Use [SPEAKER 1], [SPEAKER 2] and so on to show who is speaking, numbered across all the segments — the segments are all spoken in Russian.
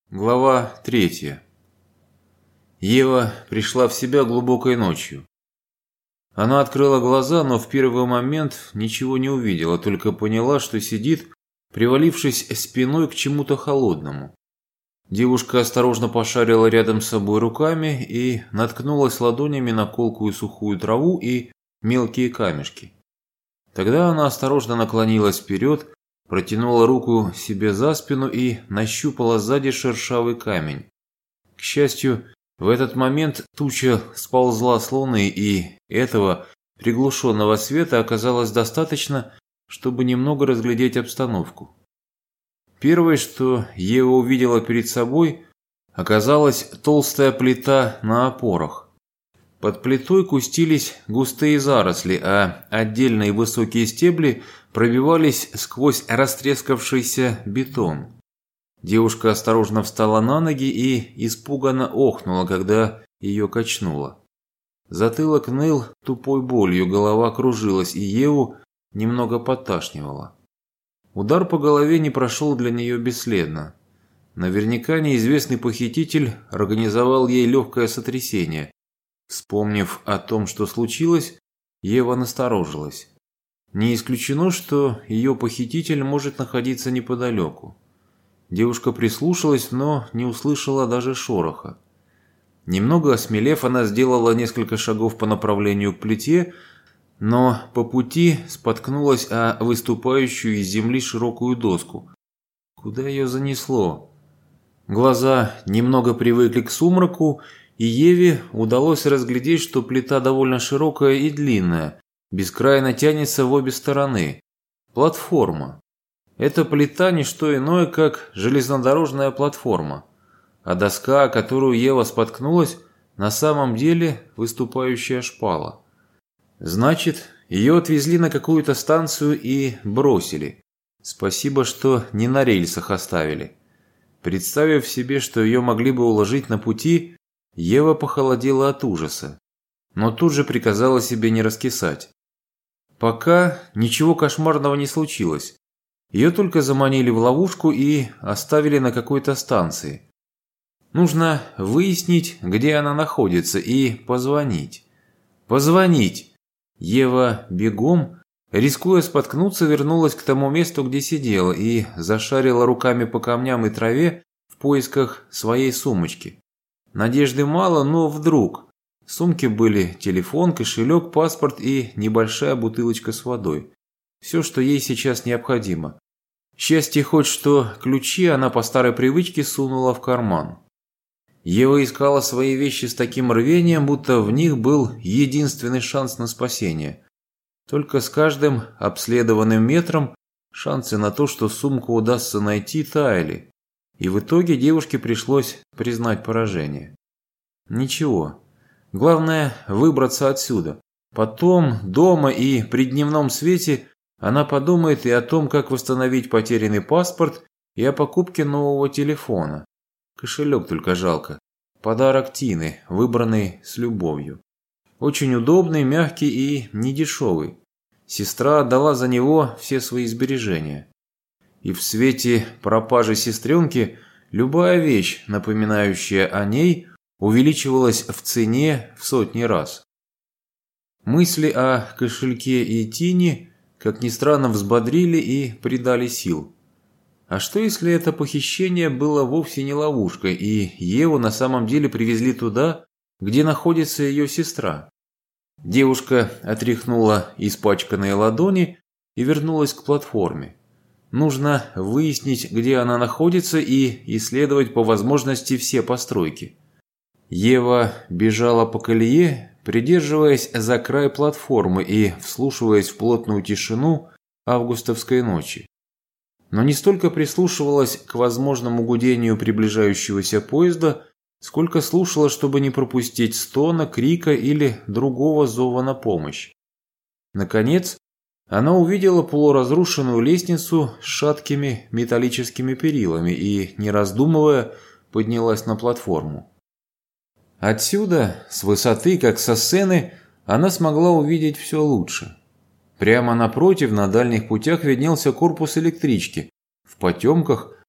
[SPEAKER 1] Глава 3. Ева пришла в себя глубокой ночью. Она открыла глаза, но в первый момент ничего не увидела, только поняла, что сидит, привалившись спиной к чему-то холодному. Девушка осторожно пошарила рядом с собой руками и наткнулась ладонями на колкую сухую траву и мелкие камешки. Тогда она осторожно наклонилась вперед, протянула руку себе за спину и нащупала сзади шершавый камень. К счастью, в этот момент туча сползла с луны, и этого приглушенного света оказалось достаточно, чтобы немного разглядеть обстановку. Первое, что Ева увидела перед собой, оказалась толстая плита на опорах. Под плитой кустились густые заросли, а отдельные высокие стебли пробивались сквозь растрескавшийся бетон. Девушка осторожно встала на ноги и испуганно охнула, когда ее качнуло. Затылок ныл тупой болью, голова кружилась, и Еву немного подташнивало. Удар по голове не прошел для нее бесследно. Наверняка неизвестный похититель организовал ей легкое сотрясение. Вспомнив о том, что случилось, Ева насторожилась. Не исключено, что ее похититель может находиться неподалеку. Девушка прислушалась, но не услышала даже шороха. Немного осмелев, она сделала несколько шагов по направлению к плите, но по пути споткнулась о выступающую из земли широкую доску. Куда ее занесло? Глаза немного привыкли к сумраку, и Еве удалось разглядеть, что плита довольно широкая и длинная, бескрайно тянется в обе стороны. Платформа. Эта плита не что иное, как железнодорожная платформа, а доска, о которую Ева споткнулась, на самом деле выступающая шпала. Значит, ее отвезли на какую-то станцию и бросили. Спасибо, что не на рельсах оставили. Представив себе, что ее могли бы уложить на пути, Ева похолодела от ужаса, но тут же приказала себе не раскисать. Пока ничего кошмарного не случилось. Ее только заманили в ловушку и оставили на какой-то станции. Нужно выяснить, где она находится, и позвонить. Позвонить! Ева бегом, рискуя споткнуться, вернулась к тому месту, где сидела, и зашарила руками по камням и траве в поисках своей сумочки. Надежды мало, но вдруг. В сумке были телефон, кошелек, паспорт и небольшая бутылочка с водой. Все, что ей сейчас необходимо. Счастье хоть, что ключи она по старой привычке сунула в карман. Ева искала свои вещи с таким рвением, будто в них был единственный шанс на спасение. Только с каждым обследованным метром шансы на то, что сумку удастся найти, таяли. И в итоге девушке пришлось признать поражение. Ничего. Главное выбраться отсюда. Потом, дома и при дневном свете, она подумает и о том, как восстановить потерянный паспорт, и о покупке нового телефона. Кошелек только жалко. Подарок Тины, выбранный с любовью. Очень удобный, мягкий и недешевый. Сестра отдала за него все свои сбережения. И в свете пропажи сестренки любая вещь, напоминающая о ней, увеличивалась в цене в сотни раз. Мысли о кошельке и Тине, как ни странно, взбодрили и придали сил. А что, если это похищение было вовсе не ловушкой, и Еву на самом деле привезли туда, где находится ее сестра? Девушка отряхнула испачканные ладони и вернулась к платформе. Нужно выяснить, где она находится, и исследовать по возможности все постройки. Ева бежала по колее, придерживаясь за край платформы и вслушиваясь в плотную тишину августовской ночи. Но не столько прислушивалась к возможному гудению приближающегося поезда, сколько слушала, чтобы не пропустить стона, крика или другого зова на помощь. Наконец, она увидела полуразрушенную лестницу с шаткими металлическими перилами и, не раздумывая, поднялась на платформу. Отсюда, с высоты, как со сцены, она смогла увидеть все лучше. Прямо напротив, на дальних путях виднелся корпус электрички. В потемках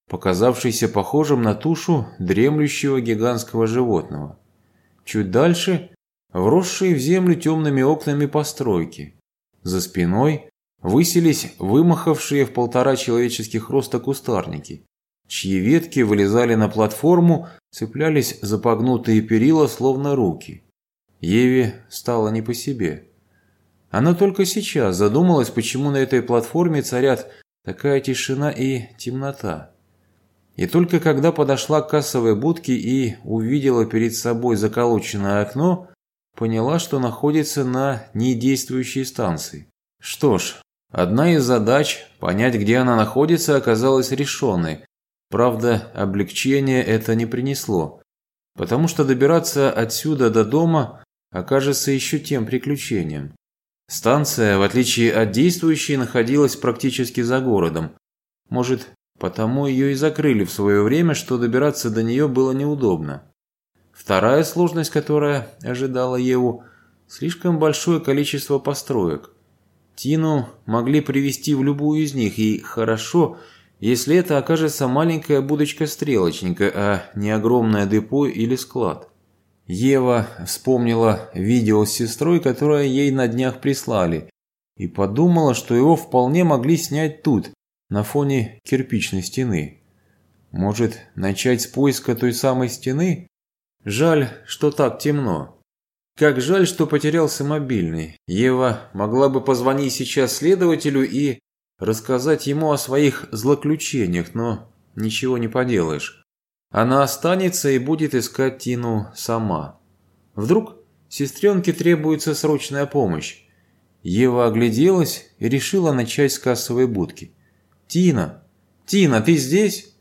[SPEAKER 1] показавшийся похожим на тушу дремлющего гигантского животного. Чуть дальше – вросшие в землю темными окнами постройки. За спиной высились вымахавшие в 1,5 человеческих роста кустарники, чьи ветки вылезали на платформу, цеплялись за погнутые перила, словно руки. Еве стало не по себе. Она только сейчас задумалась, почему на этой платформе царят такая тишина и темнота. И только когда подошла к кассовой будке и увидела перед собой заколоченное окно, поняла, что находится на недействующей станции. Что ж, одна из задач, понять, где она находится, оказалась решенной. Правда, облегчения это не принесло, потому что добираться отсюда до дома окажется еще тем приключением. Станция, в отличие от действующей, находилась практически за городом. Может, потому ее и закрыли в свое время, что добираться до нее было неудобно. Вторая сложность, которая ожидала Еву – слишком большое количество построек. Тину могли привезти в любую из них, и хорошо, если это окажется маленькая будочка стрелочника, а не огромное депо или склад. Ева вспомнила видео с сестрой, которое ей на днях прислали, и подумала, что его вполне могли снять тут, на фоне кирпичной стены. Может, начать с поиска той самой стены? Жаль, что так темно. Как жаль, что потерялся мобильный. Ева могла бы позвонить сейчас следователю и рассказать ему о своих злоключениях, но ничего не поделаешь. Она останется и будет искать Тину сама. Вдруг сестренке требуется срочная помощь. Ева огляделась и решила начать с кассовой будки. «Тина! Тина, ты здесь?»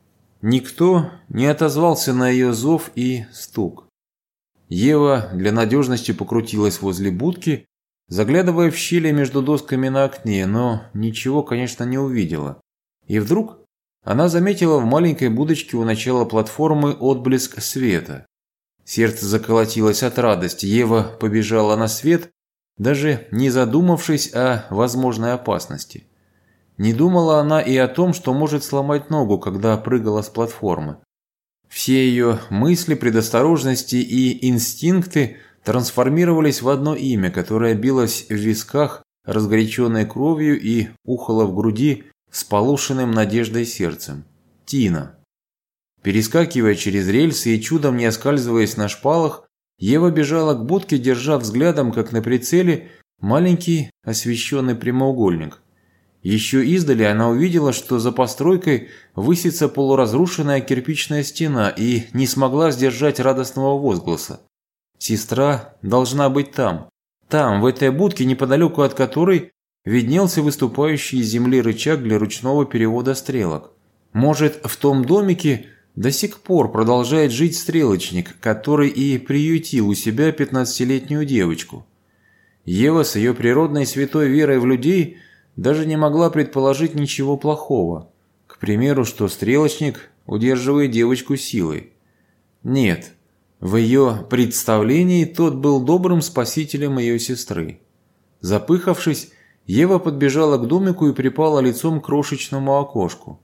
[SPEAKER 1] Никто не отозвался на ее зов и стук. Ева для надежности покрутилась возле будки, заглядывая в щели между досками на окне, но ничего, конечно, не увидела. И вдруг она заметила в маленькой будочке у начала платформы отблеск света. Сердце заколотилось от радости. Ева побежала на свет, даже не задумавшись о возможной опасности. Не думала она и о том, что может сломать ногу, когда прыгала с платформы. Все ее мысли, предосторожности и инстинкты трансформировались в одно имя, которое билось в висках, разгоряченной кровью, и ухало в груди с полушенным надеждой сердцем. Тина. Перескакивая через рельсы и чудом не оскальзываясь на шпалах, Ева бежала к будке, держа взглядом, как на прицеле, маленький освещенный прямоугольник. Еще издали она увидела, что за постройкой высится полуразрушенная кирпичная стена, и не смогла сдержать радостного возгласа. Сестра должна быть там. Там, в этой будке, неподалеку от которой виднелся выступающий из земли рычаг для ручного перевода стрелок. Может, в том домике до сих пор продолжает жить стрелочник, который и приютил у себя 15-летнюю девочку. Ева с ее природной святой верой в людей даже не могла предположить ничего плохого. К примеру, что стрелочник удерживает девочку силой. Нет, в ее представлении тот был добрым спасителем ее сестры. Запыхавшись, Ева подбежала к домику и припала лицом к крошечному окошку.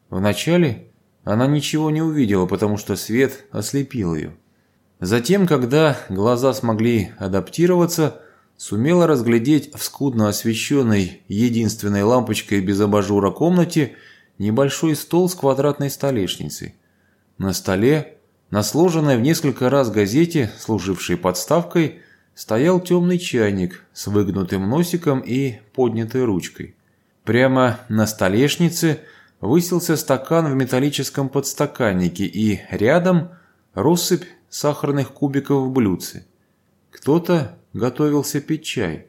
[SPEAKER 1] Вначале она ничего не увидела, потому что свет ослепил ее. Затем, когда глаза смогли адаптироваться, сумела разглядеть в скудно освещенной единственной лампочкой без абажура комнате небольшой стол с квадратной столешницей. На столе, на сложенной в несколько раз газете, служившей подставкой, стоял темный чайник с выгнутым носиком и поднятой ручкой. Прямо на столешнице высился стакан в металлическом подстаканнике, и рядом россыпь сахарных кубиков в блюдце. Кто-то готовился пить чай.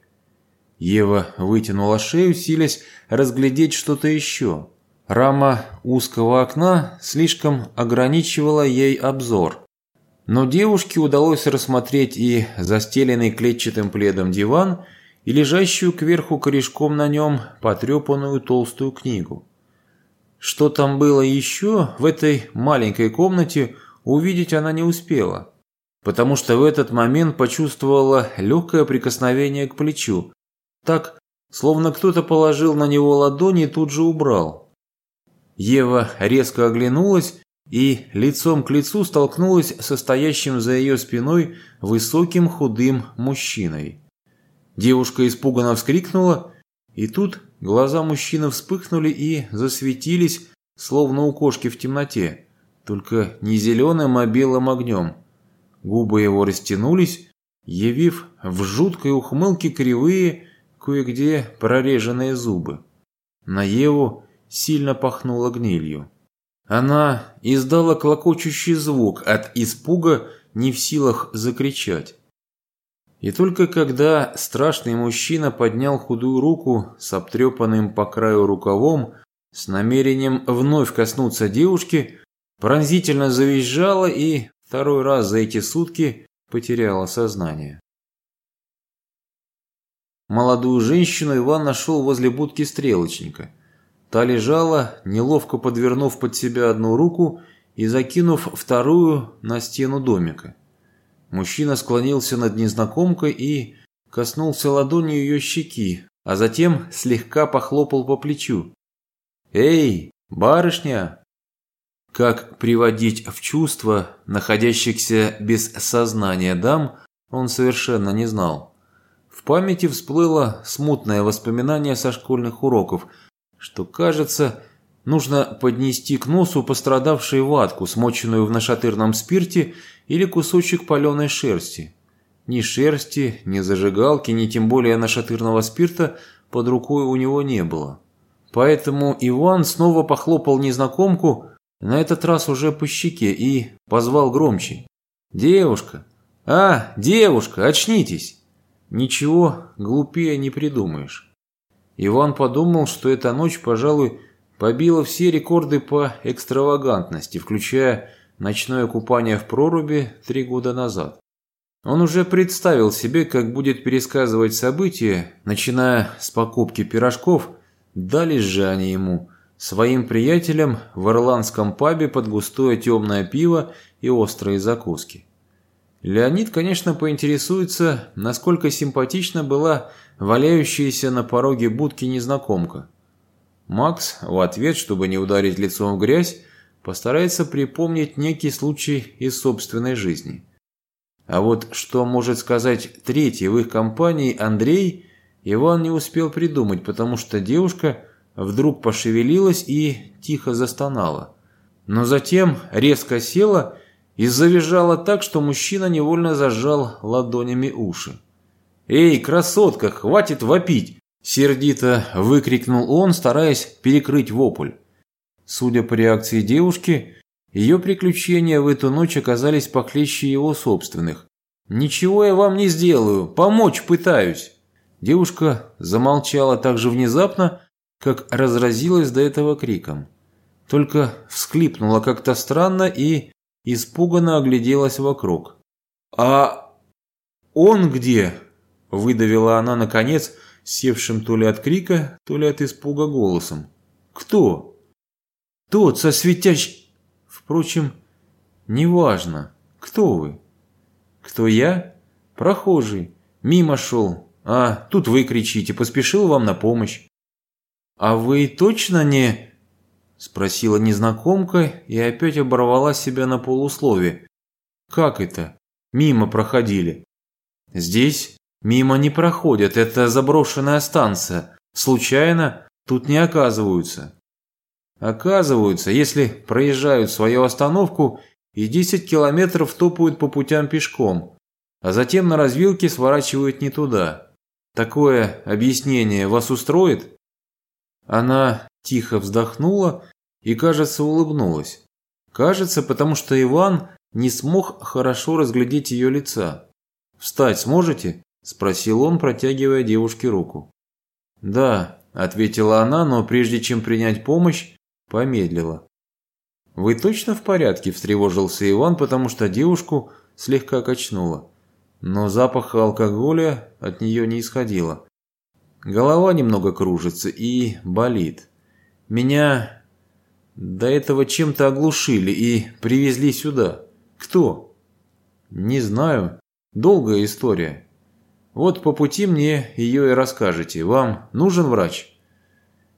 [SPEAKER 1] Ева вытянула шею, силясь разглядеть что-то еще. Рама узкого окна слишком ограничивала ей обзор. Но девушке удалось рассмотреть и застеленный клетчатым пледом диван, и лежащую кверху корешком на нем потрепанную толстую книгу. Что там было еще в этой маленькой комнате, увидеть она не успела, потому что в этот момент почувствовала легкое прикосновение к плечу, так, словно кто-то положил на него ладони и тут же убрал. Ева резко оглянулась и лицом к лицу столкнулась со стоящим за ее спиной высоким худым мужчиной. Девушка испуганно вскрикнула, и тут глаза мужчины вспыхнули и засветились, словно у кошки в темноте, только не зеленым, а белым огнем. Губы его растянулись, явив в жуткой ухмылке кривые, кое-где прореженные зубы. На Еву сильно пахнуло гнилью. Она издала клокочущий звук от испуга, не в силах закричать. И только когда страшный мужчина поднял худую руку с обтрепанным по краю рукавом, с намерением вновь коснуться девушки, пронзительно завизжала и второй раз за эти сутки потеряла сознание. Молодую женщину Иван нашел возле будки стрелочника. Та лежала, неловко подвернув под себя одну руку и закинув вторую на стену домика. Мужчина склонился над незнакомкой и коснулся ладонью ее щеки, а затем слегка похлопал по плечу. «Эй, барышня!» Как приводить в чувство находящихся без сознания дам, он совершенно не знал. В памяти всплыло смутное воспоминание со школьных уроков, что, кажется, нужно поднести к носу пострадавшей ватку, смоченную в нашатырном спирте, или кусочек паленой шерсти. Ни шерсти, ни зажигалки, ни тем более нашатырного спирта под рукой у него не было. Поэтому Иван снова похлопал незнакомку, на этот раз уже по щеке, и позвал громче. «Девушка! Девушка, очнитесь!» Ничего глупее не придумаешь. Иван подумал, что эта ночь, пожалуй, побила все рекорды по экстравагантности, включая ночное купание в проруби 3 года назад. Он уже представил себе, как будет пересказывать события, начиная с покупки пирожков, дались же они ему, своим приятелям, в ирландском пабе под густое темное пиво и острые закуски. Леонид, конечно, поинтересуется, насколько симпатична была валяющаяся на пороге будки незнакомка. Макс, в ответ, чтобы не ударить лицом в грязь, постарается припомнить некий случай из собственной жизни. А вот что может сказать третий в их компании Андрей, Иван не успел придумать, потому что девушка вдруг пошевелилась и тихо застонала. Но затем резко села и завизжала так, что мужчина невольно зажал ладонями уши. «Эй, красотка, хватит вопить!» – сердито выкрикнул он, стараясь перекрыть вопль. Судя по реакции девушки, ее приключения в эту ночь оказались похлеще его собственных. «Ничего я вам не сделаю, помочь пытаюсь!» Девушка замолчала так же внезапно, как разразилась до этого криком. Только всхлипнула как-то странно и испуганно огляделась вокруг. «А он где?» – выдавила она, наконец, севшим то ли от крика, то ли от испуга голосом. «Кто?» «Тот со светящей...» «Впрочем, неважно. Кто вы?» «Кто я?» «Прохожий. Мимо шел. А тут вы кричите, поспешил вам на помощь». «А вы точно не...» – спросила незнакомка и опять оборвала себя на полуслове. «Как это? Мимо проходили?» «Здесь мимо не проходят, это заброшенная станция. Случайно тут не оказываются». «Оказываются, если проезжают свою остановку и 10 километров топают по путям пешком, а затем на развилке сворачивают не туда. Такое объяснение вас устроит?» Она тихо вздохнула и, кажется, улыбнулась. Кажется, потому что Иван не смог хорошо разглядеть ее лица. «Встать сможете?» – спросил он, протягивая девушке руку. «Да», – ответила она, но прежде чем принять помощь, помедлила. «Вы точно в порядке?» – встревожился Иван, потому что девушку слегка качнуло. Но запаха алкоголя от нее не исходило. Голова немного кружится и болит. Меня до этого чем-то оглушили и привезли сюда. Кто? Не знаю. Долгая история. Вот по пути мне ее и расскажете. Вам нужен врач?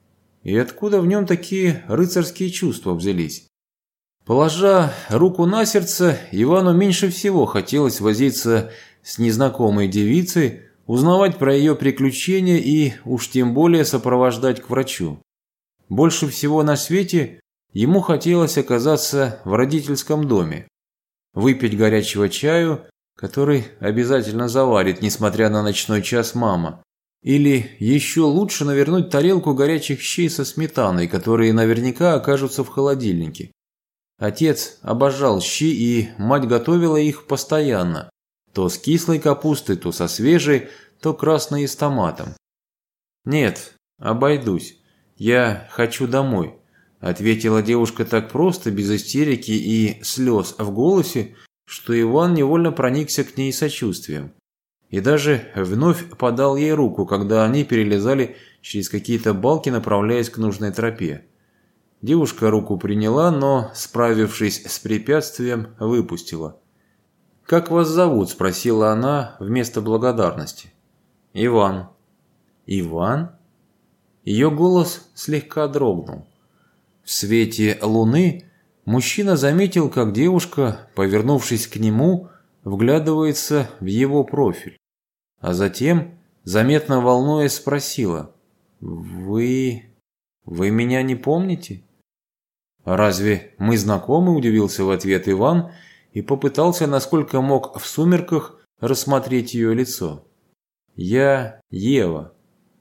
[SPEAKER 1] И откуда в нем такие рыцарские чувства взялись? Положа руку на сердце, Ивану меньше всего хотелось возиться с незнакомой девицей, узнавать про ее приключения и уж тем более сопровождать к врачу. Больше всего на свете ему хотелось оказаться в родительском доме, выпить горячего чаю, который обязательно заварит, несмотря на ночной час, мама, или еще лучше навернуть тарелку горячих щей со сметаной, которые наверняка окажутся в холодильнике. Отец обожал щи, и мать готовила их постоянно. То с кислой капустой, то со свежей, то красной и с томатом. «Нет, обойдусь. Я хочу домой», – ответила девушка так просто, без истерики и слез в голосе, что Иван невольно проникся к ней сочувствием. И даже вновь подал ей руку, когда они перелезали через какие-то балки, направляясь к нужной тропе. Девушка руку приняла, но, справившись с препятствием, выпустила. «Как вас зовут?» – спросила она вместо благодарности. «Иван». «Иван?» Ее голос слегка дрогнул. В свете луны мужчина заметил, как девушка, повернувшись к нему, вглядывается в его профиль. А затем, заметно волнуясь, спросила: «Вы меня не помните?» «Разве мы знакомы?» – удивился в ответ Иван и попытался, насколько мог в сумерках, рассмотреть ее лицо. «Я Ева».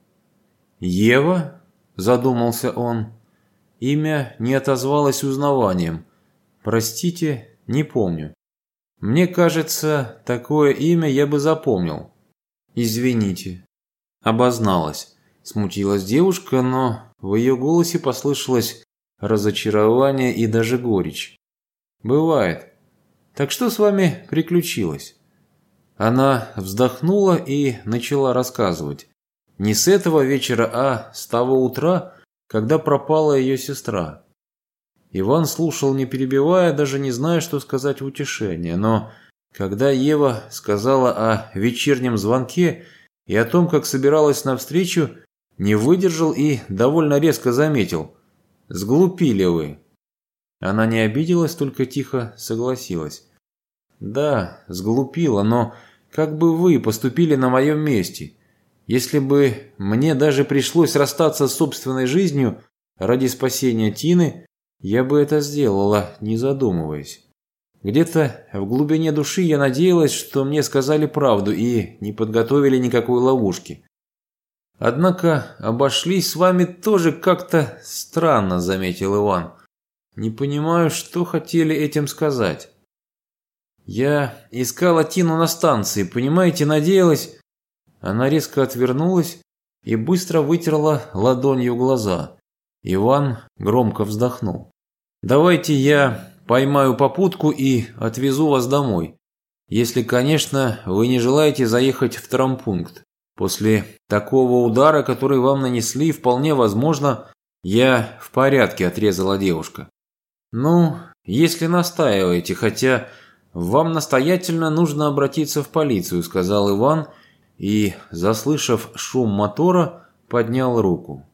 [SPEAKER 1] «Ева?» – задумался он. Имя не отозвалось узнаванием. «Простите, не помню. Мне кажется, такое имя я бы запомнил. Извините». Обозналась. Смутилась девушка, но в ее голосе послышалось разочарование и даже горечь. «Бывает. Так что с вами приключилось?» Она вздохнула и начала рассказывать. Не с этого вечера, а с того утра, когда пропала ее сестра. Иван слушал, не перебивая, даже не зная, что сказать в утешение. Но когда Ева сказала о вечернем звонке и о том, как собиралась навстречу, не выдержал и довольно резко заметил: «Сглупили вы». Она не обиделась, только тихо согласилась. «Да, сглупила, но как бы вы поступили на моем месте? Если бы мне даже пришлось расстаться с собственной жизнью ради спасения Тины, я бы это сделала, не задумываясь. Где-то в глубине души я надеялась, что мне сказали правду и не подготовили никакой ловушки. Однако обошлись с вами тоже как-то странно», – заметил Иван. «Не понимаю, что хотели этим сказать». «Я искала Тину на станции, понимаете, надеялась...» Она резко отвернулась и быстро вытерла ладонью глаза. Иван громко вздохнул. «Давайте я поймаю попутку и отвезу вас домой. Если, конечно, вы не желаете заехать в травмпункт. После такого удара, который вам нанесли, вполне возможно...» «Я в порядке», – отрезала девушка. «Ну, если настаиваете, хотя вам настоятельно нужно обратиться в полицию», – сказал Иван и, заслышав шум мотора, поднял руку.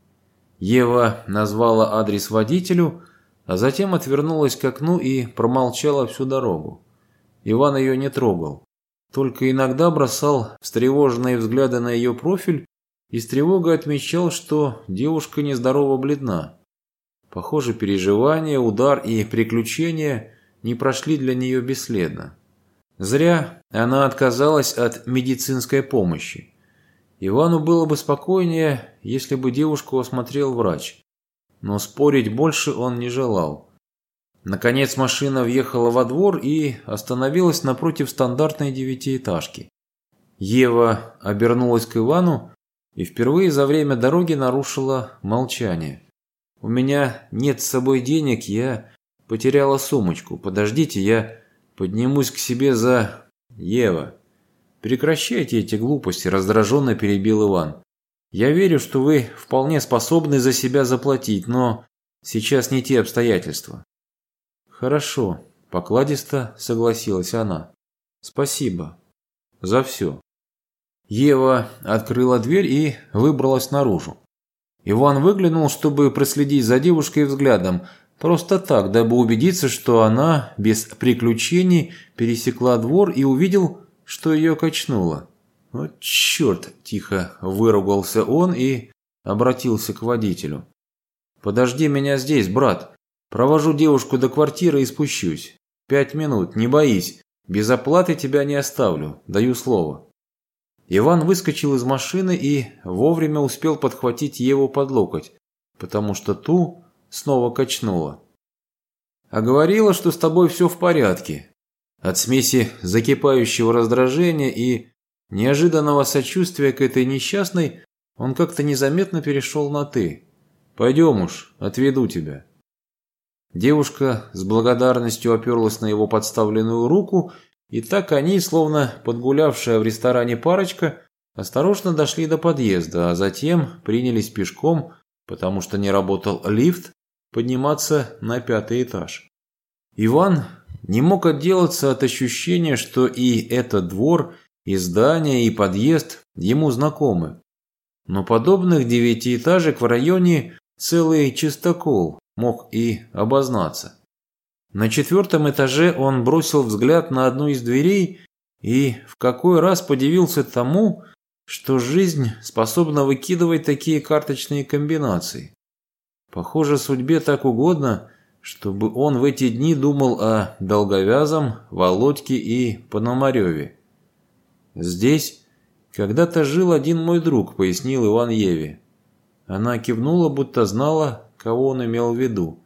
[SPEAKER 1] Ева назвала адрес водителю, а затем отвернулась к окну и промолчала всю дорогу. Иван ее не трогал, только иногда бросал встревоженные взгляды на ее профиль и с тревогой отмечал, что девушка нездорово бледна. Похоже, переживания, удар и приключения не прошли для нее бесследно. Зря она отказалась от медицинской помощи. Ивану было бы спокойнее, если бы девушку осмотрел врач. Но спорить больше он не желал. Наконец машина въехала во двор и остановилась напротив стандартной девятиэтажки. Ева обернулась к Ивану и впервые за время дороги нарушила молчание. «У меня нет с собой денег, я потеряла сумочку. Подождите, я поднимусь к себе за...» «Ева, прекращайте эти глупости», – раздраженно перебил Иван. «Я верю, что вы вполне способны за себя заплатить, но сейчас не те обстоятельства». «Хорошо», – покладисто согласилась она. «Спасибо за все». Ева открыла дверь и выбралась наружу. Иван выглянул, чтобы проследить за девушкой взглядом, просто так, дабы убедиться, что она без приключений пересекла двор, и увидел, что ее качнуло. «Вот черт!» – тихо выругался он и обратился к водителю. «Подожди меня здесь, брат. Провожу девушку до квартиры и спущусь. 5 минут, не боись. Без оплаты тебя не оставлю, даю слово». Иван выскочил из машины и вовремя успел подхватить Еву под локоть, потому что ту снова качнуло. «А говорила, что с тобой все в порядке». От смеси закипающего раздражения и неожиданного сочувствия к этой несчастной он как-то незаметно перешел на «ты». «Пойдем уж, отведу тебя». Девушка с благодарностью оперлась на его подставленную руку, и так они, словно подгулявшая в ресторане парочка, осторожно дошли до подъезда, а затем принялись пешком, потому что не работал лифт, подниматься на 5-й этаж. Иван не мог отделаться от ощущения, что и этот двор, и здание, и подъезд ему знакомы. Но подобных 9-этажек в районе целый чистокол мог и обознаться. На 4-м этаже он бросил взгляд на одну из дверей и в какой раз подивился тому, что жизнь способна выкидывать такие карточные комбинации. Похоже, судьбе так угодно, чтобы он в эти дни думал о Долговязом, Володьке и Пономареве. «Здесь когда-то жил один мой друг», — пояснил Иван Еве. Она кивнула, будто знала, кого он имел в виду.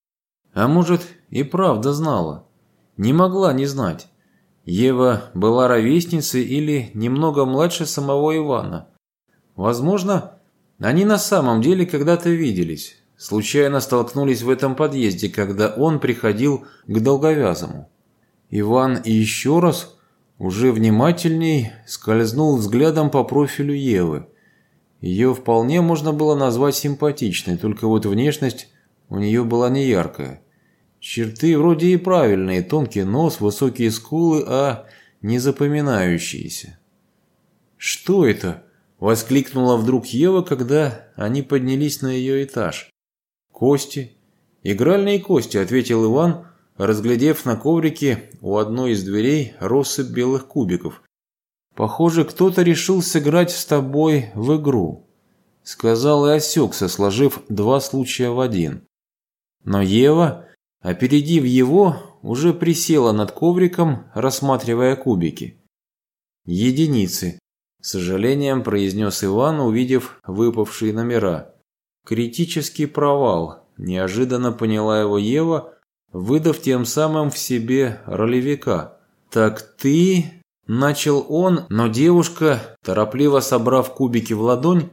[SPEAKER 1] А может, и правда знала. Не могла не знать. Ева была ровесницей или немного младше самого Ивана. Возможно, они на самом деле когда-то виделись. Случайно столкнулись в этом подъезде, когда он приходил к Долговязому. Иван и еще раз, уже внимательней, скользнул взглядом по профилю Евы. Ее вполне можно было назвать симпатичной, только вот внешность у нее была неяркая. Черты вроде и правильные, тонкий нос, высокие скулы, а не запоминающиеся. «Что это?» – воскликнула вдруг Ева, когда они поднялись на ее этаж. «Кости. Игральные кости», – ответил Иван, разглядев на коврике у одной из дверей россыпь белых кубиков. «Похоже, кто-то решил сыграть с тобой в игру», – сказал и осекся, сложив два случая в один. Но Ева, опередив его, уже присела над ковриком, рассматривая кубики. «Единицы», – с сожалением произнес Иван, увидев выпавшие номера. «Критический провал», – неожиданно поняла его Ева, выдав тем самым в себе ролевика. «Так ты...» – начал он, но девушка, торопливо собрав кубики в ладонь,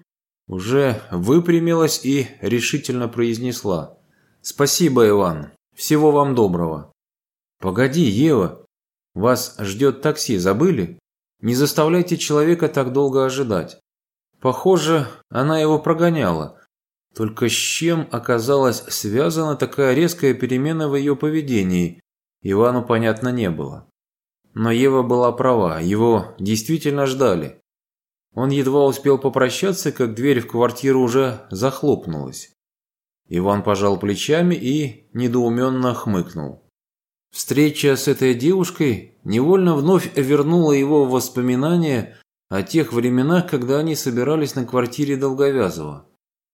[SPEAKER 1] уже выпрямилась и решительно произнесла: «Спасибо, Иван. Всего вам доброго». «Погоди, Ева. Вас ждет такси, забыли? Не заставляйте человека так долго ожидать». Похоже, она его прогоняла. Только с чем оказалась связана такая резкая перемена в ее поведении, Ивану понятно не было. Но Ева была права, его действительно ждали. Он едва успел попрощаться, как дверь в квартиру уже захлопнулась. Иван пожал плечами и недоуменно хмыкнул. Встреча с этой девушкой невольно вновь вернула его в воспоминания о тех временах, когда они собирались на квартире Долговязова.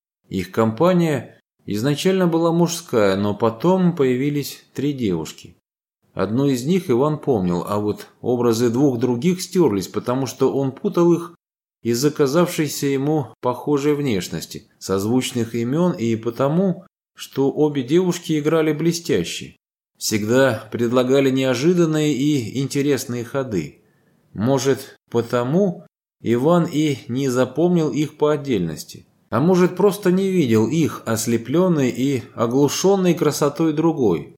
[SPEAKER 1] Их компания изначально была мужская, но потом появились 3 девушки. Одну из них Иван помнил, а вот образы 2 других стерлись, потому что он путал их из-за казавшейся ему похожей внешности, созвучных имен и потому, что обе девушки играли блестяще. Всегда предлагали неожиданные и интересные ходы. Может, потому Иван и не запомнил их по отдельности. А может, просто не видел их, ослепленной и оглушенной красотой другой.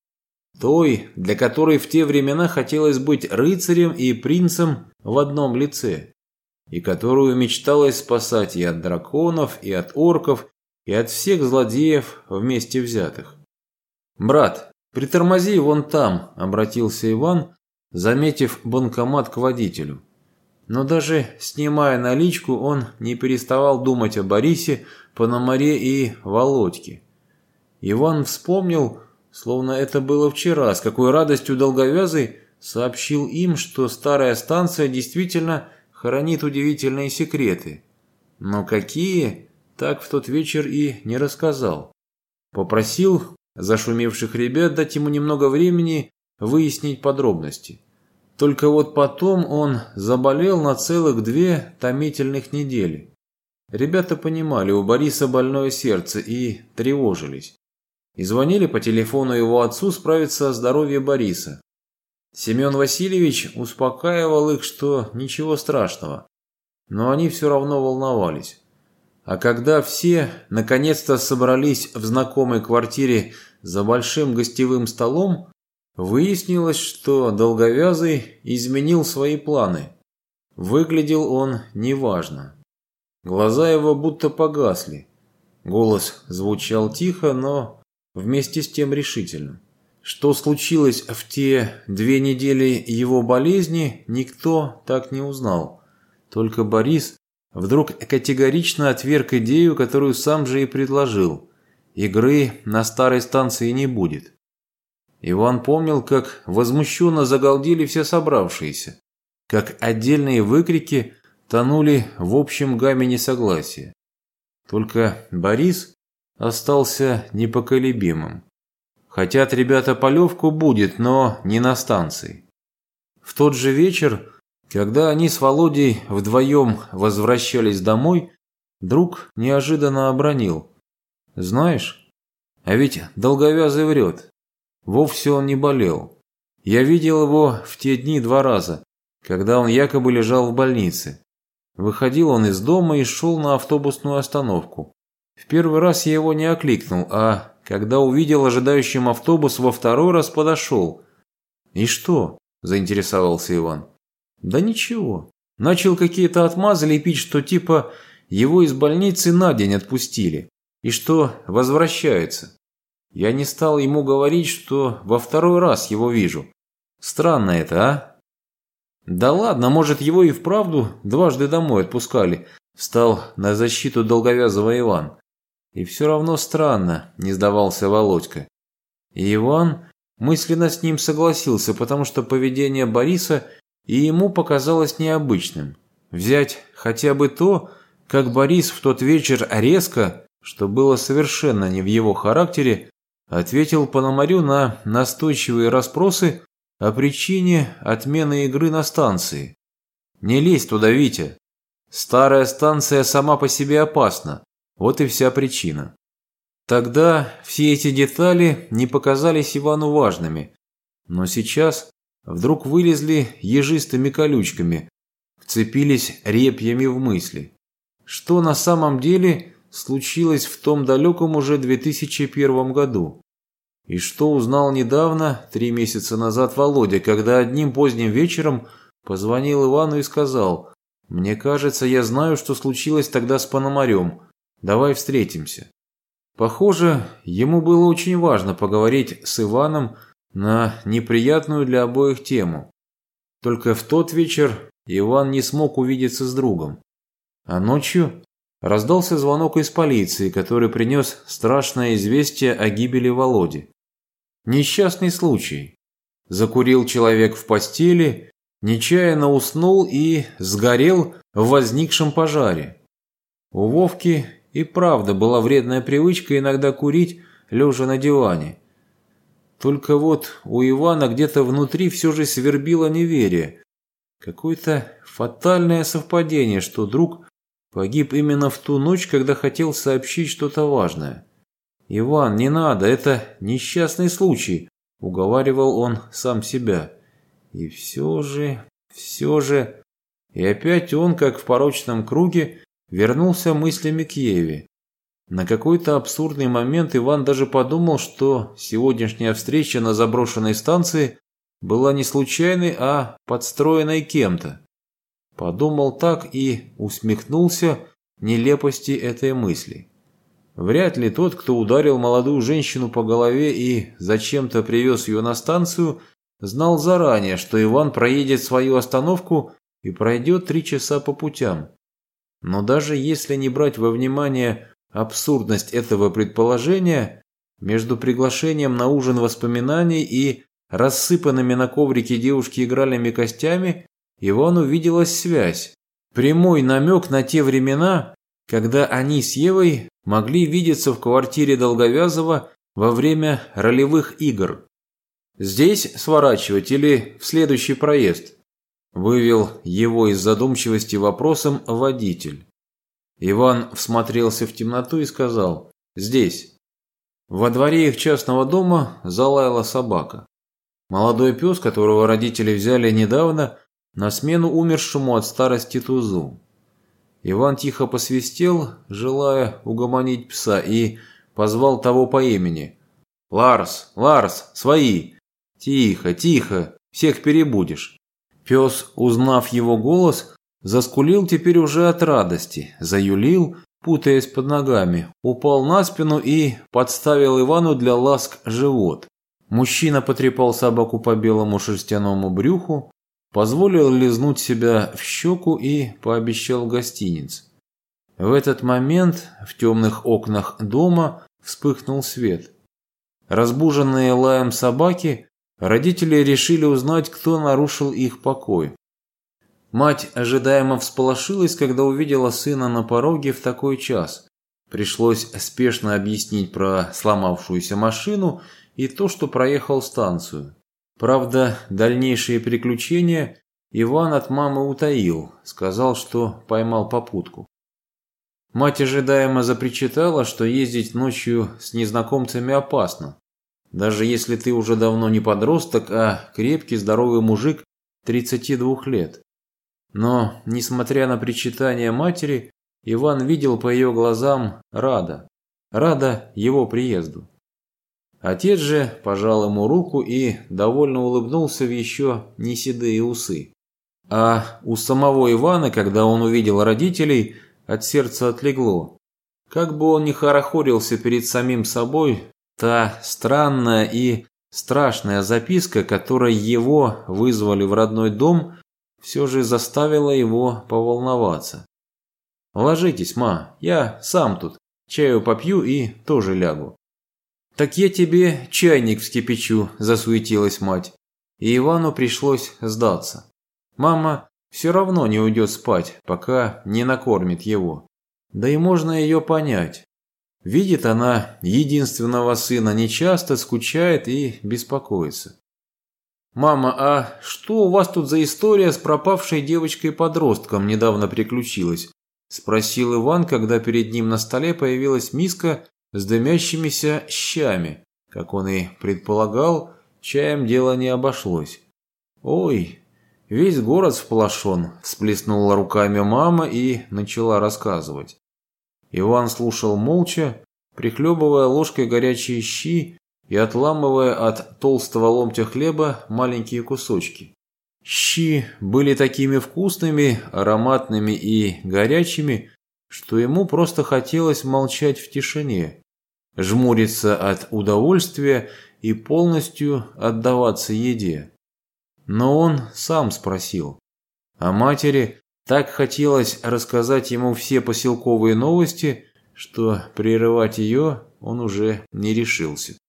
[SPEAKER 1] Той, для которой в те времена хотелось быть рыцарем и принцем в одном лице. И которую мечталось спасать и от драконов, и от орков, и от всех злодеев вместе взятых. «Брат, притормози вон там», – обратился Иван, заметив банкомат к водителю. Но даже снимая наличку, он не переставал думать о Борисе, Пономаре и Володьке. Иван вспомнил, словно это было вчера, с какой радостью Долговязый сообщил им, что старая станция действительно хранит удивительные секреты. Но какие, так в тот вечер и не рассказал. Попросил зашумевших ребят дать ему немного времени выяснить подробности. Только вот потом он заболел на целых 2 томительных недели. Ребята понимали, у Бориса больное сердце, и тревожились. И звонили по телефону его отцу справиться о здоровье Бориса. Семен Васильевич успокаивал их, что ничего страшного, но они все равно волновались. А когда все наконец-то собрались в знакомой квартире за большим гостевым столом, выяснилось, что Долговязый изменил свои планы. Выглядел он неважно. Глаза его будто погасли. Голос звучал тихо, но вместе с тем решительно. Что случилось в те 2 недели его болезни, никто так не узнал. Только Борис вдруг категорично отверг идею, которую сам же и предложил. Игры на старой станции не будет. Иван помнил, как возмущенно загалдели все собравшиеся, как отдельные выкрики тонули в общем гамме несогласия. Только Борис остался непоколебимым. Хотят ребята полевку будет, но не на станции. В тот же вечер, когда они с Володей вдвоем возвращались домой, друг неожиданно обронил: «Знаешь, а ведь Долговязый врет. Вовсе он не болел. Я видел его в те дни 2 раза, когда он якобы лежал в больнице. Выходил он из дома и шел на автобусную остановку. В первый раз я его не окликнул, а когда увидел ожидающим автобус, во 2-й раз подошел». «И что?» – заинтересовался Иван. «Да ничего. Начал какие-то отмазы лепить, что типа его из больницы на день отпустили, и что возвращается. Я не стал ему говорить, что во 2-й раз его вижу. Странно это, а?» «Да ладно, может, его и вправду дважды домой отпускали», – встал на защиту Долговязого Иван. «И все равно странно», – не сдавался Володька. И Иван мысленно с ним согласился, потому что поведение Бориса и ему показалось необычным. Взять хотя бы то, как Борис в тот вечер резко, что было совершенно не в его характере, ответил Пономарю на настойчивые расспросы о причине отмены игры на станции. «Не лезь туда, Витя. Старая станция сама по себе опасна. Вот и вся причина». Тогда все эти детали не показались Ивану важными, но сейчас вдруг вылезли ежистыми колючками, вцепились репьями в мысли. Что на самом деле случилось в том далеком уже 2001 году? И что узнал недавно, 3 месяца назад, Володя, когда одним поздним вечером позвонил Ивану и сказал: «Мне кажется, я знаю, что случилось тогда с Пономарем. Давай встретимся». Похоже, ему было очень важно поговорить с Иваном на неприятную для обоих тему. Только в тот вечер Иван не смог увидеться с другом. А ночью раздался звонок из полиции, который принес страшное известие о гибели Володи. Несчастный случай. Закурил человек в постели, нечаянно уснул и сгорел в возникшем пожаре. У Вовки и правда была вредная привычка иногда курить, лежа на диване. Только вот у Ивана где-то внутри все же свербило неверие. Какое-то фатальное совпадение, что друг погиб именно в ту ночь, когда хотел сообщить что-то важное. «Иван, не надо, это несчастный случай», – уговаривал он сам себя. И все же... И опять он, как в порочном круге, вернулся мыслями к Еве. На какой-то абсурдный момент Иван даже подумал, что сегодняшняя встреча на заброшенной станции была не случайной, а подстроенной кем-то. Подумал так и усмехнулся нелепости этой мысли. Вряд ли тот, кто ударил молодую женщину по голове и зачем-то привез ее на станцию, знал заранее, что Иван проедет свою остановку и пройдет 3 часа по путям. Но даже если не брать во внимание абсурдность этого предположения, между приглашением на ужин воспоминаний и рассыпанными на коврике девушки игральными костями Ивану виделась связь. Прямой намек на те времена, когда они с Евой могли видеться в квартире Долговязова во время ролевых игр. «Здесь сворачивать или в следующий проезд?» – вывел его из задумчивости вопросом водитель. Иван всмотрелся в темноту и сказал: «Здесь». Во дворе их частного дома залаяла собака. Молодой пес, которого родители взяли недавно, на смену умершему от старости тузу. Иван тихо посвистел, желая угомонить пса, и позвал того по имени. «Ларс, Ларс, свои!» «Тихо, тихо, всех перебудешь». Пес, узнав его голос, заскулил теперь уже от радости, заюлил, путаясь под ногами, упал на спину и подставил Ивану для ласк живот. Мужчина потрепал собаку по белому шерстяному брюху, позволил лизнуть себя в щеку и пообещал гостиниц. В этот момент в темных окнах дома вспыхнул свет. Разбуженные лаем собаки, родители решили узнать, кто нарушил их покой. Мать ожидаемо всполошилась, когда увидела сына на пороге в такой час. Пришлось спешно объяснить про сломавшуюся машину и то, что проехал станцию. Правда, дальнейшие приключения Иван от мамы утаил, сказал, что поймал попутку. Мать ожидаемо запричитала, что ездить ночью с незнакомцами опасно, даже если ты уже давно не подросток, а крепкий здоровый мужик 32 лет. Но, несмотря на причитание матери, Иван видел по ее глазам рада его приезду. Отец же пожал ему руку и довольно улыбнулся в еще не седые усы. А у самого Ивана, когда он увидел родителей, от сердца отлегло. Как бы он ни хорохорился перед самим собой, та странная и страшная записка, которой его вызвали в родной дом, все же заставила его поволноваться. «Ложитесь, ма, я сам тут, чаю попью и тоже лягу». «Так я тебе чайник вскипячу», – засуетилась мать, и Ивану пришлось сдаться. Мама все равно не уйдет спать, пока не накормит его. Да и можно ее понять. Видит она единственного сына нечасто, скучает и беспокоится. «Мама, а что у вас тут за история с пропавшей девочкой-подростком недавно приключилась?» – спросил Иван, когда перед ним на столе появилась миска с дымящимися щами. Как он и предполагал, чаем дело не обошлось. «Ой, весь город всполошен», – всплеснула руками мама и начала рассказывать. Иван слушал молча, прихлебывая ложкой горячие щи и отламывая от толстого ломтя хлеба маленькие кусочки. Щи были такими вкусными, ароматными и горячими, что ему просто хотелось молчать в тишине, жмуриться от удовольствия и полностью отдаваться еде. Но он сам спросил. А матери так хотелось рассказать ему все поселковые новости, что прерывать ее он уже не решился.